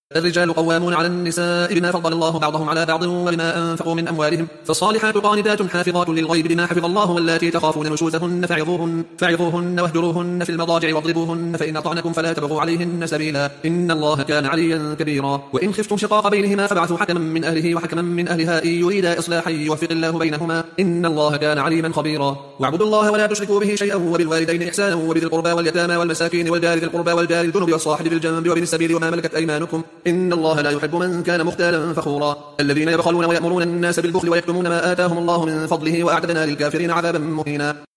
الرجال قوامون على النساء بما فضل الله بعضهم على بعض وبما أنفقوا من أموالهم فالصالحات قانتات حافظات للغيب بما حفظ الله واللاتي تخافون نشوزهن فعظوهن واهجروهن في المضاجع واضربوهن فإن أطعنكم فلا تبغوا عليهن سبيلا إن الله كان عليا كبيرا وإن خفتم شقاق بينهما فابعثوا حكما من أهله وحكما من أهلها إن يريدا إصلاحا يوفق الله بينهما إن الله كان عليما خبيرا واعبدوا الله ولا تشركوا به شيئا وبالوالدين إحسانا وبذي القربى واليتامى والمساكين والجار ذي القربى والجار الجنب والصاحب بالجنب وابن السبيل وما ملكت أيمانكم إن الله لا يحب من كان مختالا فخورا الذين يبخلون ويأمرون الناس بالبخل ويكتمون ما آتاهم الله من فضله وأعتدنا للكافرين عذابا مهينا